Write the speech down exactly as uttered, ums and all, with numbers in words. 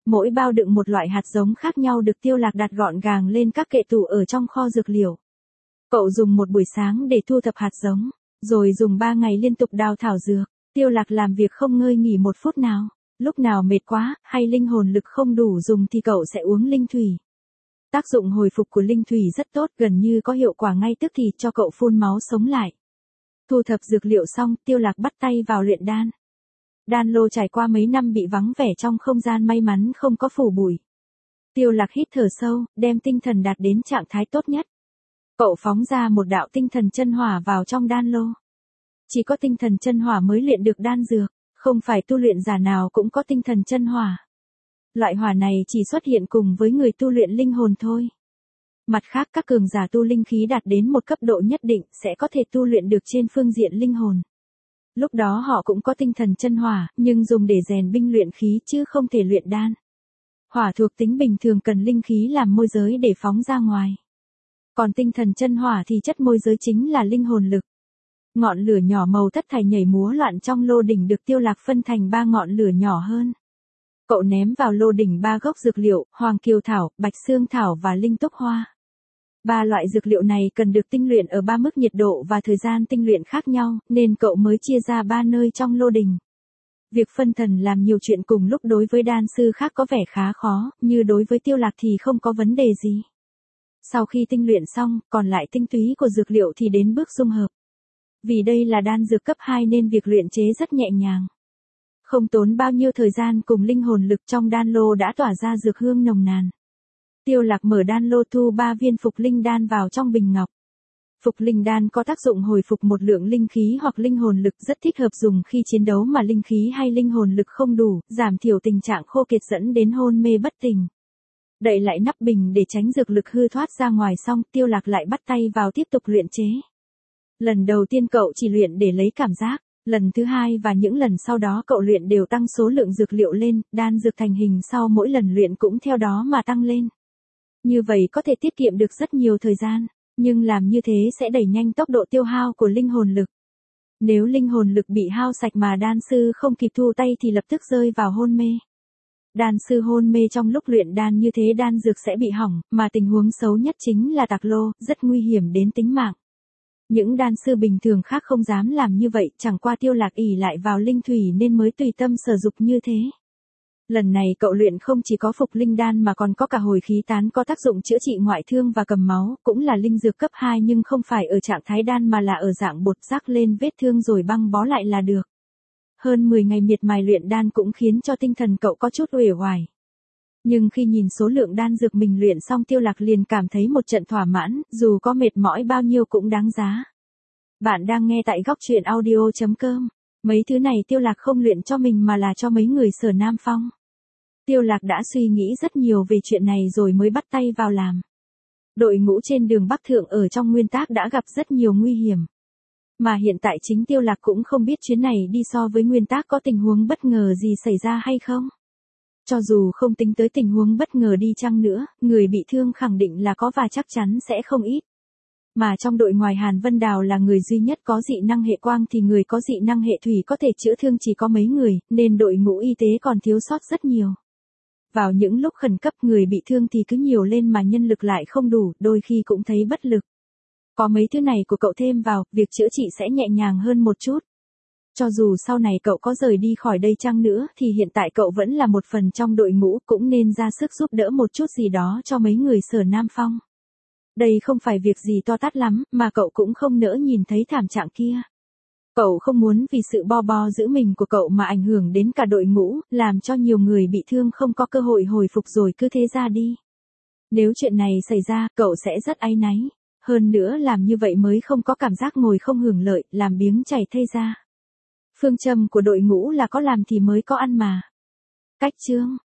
Mỗi bao đựng một loại hạt giống khác nhau được Tiêu Lạc đặt gọn gàng lên các kệ tủ ở trong kho dược liệu. Cậu dùng một buổi sáng để thu thập hạt giống, rồi dùng ba ngày liên tục đào thảo dược. Tiêu Lạc làm việc không ngơi nghỉ một phút nào. Lúc nào mệt quá, hay linh hồn lực không đủ dùng thì cậu sẽ uống linh thủy. Tác dụng hồi phục của linh thủy rất tốt, gần như có hiệu quả ngay tức thì cho cậu phun máu sống lại. Thu thập dược liệu xong, Tiêu Lạc bắt tay vào luyện đan. Đan lô trải qua mấy năm bị vắng vẻ trong không gian may mắn không có phủ bụi. Tiêu Lạc hít thở sâu, đem tinh thần đạt đến trạng thái tốt nhất. Cậu phóng ra một đạo tinh thần chân hỏa vào trong đan lô. Chỉ có tinh thần chân hỏa mới luyện được đan dược, không phải tu luyện giả nào cũng có tinh thần chân hỏa. Loại hỏa này chỉ xuất hiện cùng với người tu luyện linh hồn thôi. Mặt khác các cường giả tu linh khí đạt đến một cấp độ nhất định sẽ có thể tu luyện được trên phương diện linh hồn. Lúc đó họ cũng có tinh thần chân hỏa, nhưng dùng để rèn binh luyện khí chứ không thể luyện đan. Hỏa thuộc tính bình thường cần linh khí làm môi giới để phóng ra ngoài. Còn tinh thần chân hỏa thì chất môi giới chính là linh hồn lực. Ngọn lửa nhỏ màu thất thải nhảy múa loạn trong lô đỉnh được Tiêu Lạc phân thành ba ngọn lửa nhỏ hơn. Cậu ném vào lô đỉnh ba gốc dược liệu, hoàng kiều thảo, bạch xương thảo và linh túc hoa. Ba loại dược liệu này cần được tinh luyện ở ba mức nhiệt độ và thời gian tinh luyện khác nhau, nên cậu mới chia ra ba nơi trong lô đỉnh. Việc phân thần làm nhiều chuyện cùng lúc đối với đan sư khác có vẻ khá khó, như đối với Tiêu Lạc thì không có vấn đề gì. Sau khi tinh luyện xong, còn lại tinh túy của dược liệu thì đến bước dung hợp. Vì đây là đan dược cấp hai nên việc luyện chế rất nhẹ nhàng. Không tốn bao nhiêu thời gian cùng linh hồn lực trong đan lô đã tỏa ra dược hương nồng nàn. Tiêu Lạc mở đan lô thu ba viên phục linh đan vào trong bình ngọc. Phục linh đan có tác dụng hồi phục một lượng linh khí hoặc linh hồn lực rất thích hợp dùng khi chiến đấu mà linh khí hay linh hồn lực không đủ, giảm thiểu tình trạng khô kiệt dẫn đến hôn mê bất tỉnh. Đậy lại nắp bình để tránh dược lực hư thoát ra ngoài xong, Tiêu Lạc lại bắt tay vào tiếp tục luyện chế. Lần đầu tiên cậu chỉ luyện để lấy cảm giác, lần thứ hai và những lần sau đó cậu luyện đều tăng số lượng dược liệu lên, đan dược thành hình sau mỗi lần luyện cũng theo đó mà tăng lên. Như vậy có thể tiết kiệm được rất nhiều thời gian, nhưng làm như thế sẽ đẩy nhanh tốc độ tiêu hao của linh hồn lực. Nếu linh hồn lực bị hao sạch mà đan sư không kịp thu tay thì lập tức rơi vào hôn mê. Đan sư hôn mê trong lúc luyện đan như thế đan dược sẽ bị hỏng, mà tình huống xấu nhất chính là tạc lô, rất nguy hiểm đến tính mạng. Những đan sư bình thường khác không dám làm như vậy, chẳng qua Tiêu Lạc ỷ lại vào linh thủy nên mới tùy tâm sở dục như thế. Lần này cậu luyện không chỉ có phục linh đan mà còn có cả hồi khí tán có tác dụng chữa trị ngoại thương và cầm máu, cũng là linh dược cấp hai nhưng không phải ở trạng thái đan mà là ở dạng bột rắc lên vết thương rồi băng bó lại là được. Hơn mười ngày miệt mài luyện đan cũng khiến cho tinh thần cậu có chút uể oải. Nhưng khi nhìn số lượng đan dược mình luyện xong Tiêu Lạc liền cảm thấy một trận thỏa mãn, dù có mệt mỏi bao nhiêu cũng đáng giá. Bạn đang nghe tại góc truyện audio chấm com. Mấy thứ này Tiêu Lạc không luyện cho mình mà là cho mấy người Sở Nam Phong. Tiêu Lạc đã suy nghĩ rất nhiều về chuyện này rồi mới bắt tay vào làm. Đội ngũ trên đường Bắc Thượng ở trong nguyên tác đã gặp rất nhiều nguy hiểm. Mà hiện tại chính Tiêu Lạc cũng không biết chuyến này đi so với nguyên tác có tình huống bất ngờ gì xảy ra hay không. Cho dù không tính tới tình huống bất ngờ đi chăng nữa, người bị thương khẳng định là có và chắc chắn sẽ không ít. Mà trong đội ngoài Hàn Vân Đào là người duy nhất có dị năng hệ quang thì người có dị năng hệ thủy có thể chữa thương chỉ có mấy người, nên đội ngũ y tế còn thiếu sót rất nhiều. Vào những lúc khẩn cấp người bị thương thì cứ nhiều lên mà nhân lực lại không đủ, đôi khi cũng thấy bất lực. Có mấy thứ này của cậu thêm vào, việc chữa trị sẽ nhẹ nhàng hơn một chút. Cho dù sau này cậu có rời đi khỏi đây chăng nữa thì hiện tại cậu vẫn là một phần trong đội ngũ, cũng nên ra sức giúp đỡ một chút gì đó cho mấy người Sở Nam Phong. Đây không phải việc gì to tát lắm, mà cậu cũng không nỡ nhìn thấy thảm trạng kia. Cậu không muốn vì sự bo bo giữ mình của cậu mà ảnh hưởng đến cả đội ngũ, làm cho nhiều người bị thương không có cơ hội hồi phục rồi cứ thế ra đi. Nếu chuyện này xảy ra, cậu sẽ rất áy náy. Hơn nữa làm như vậy mới không có cảm giác ngồi không hưởng lợi, làm biếng chảy thây ra. Phương châm của đội ngũ là có làm thì mới có ăn mà. Cách chương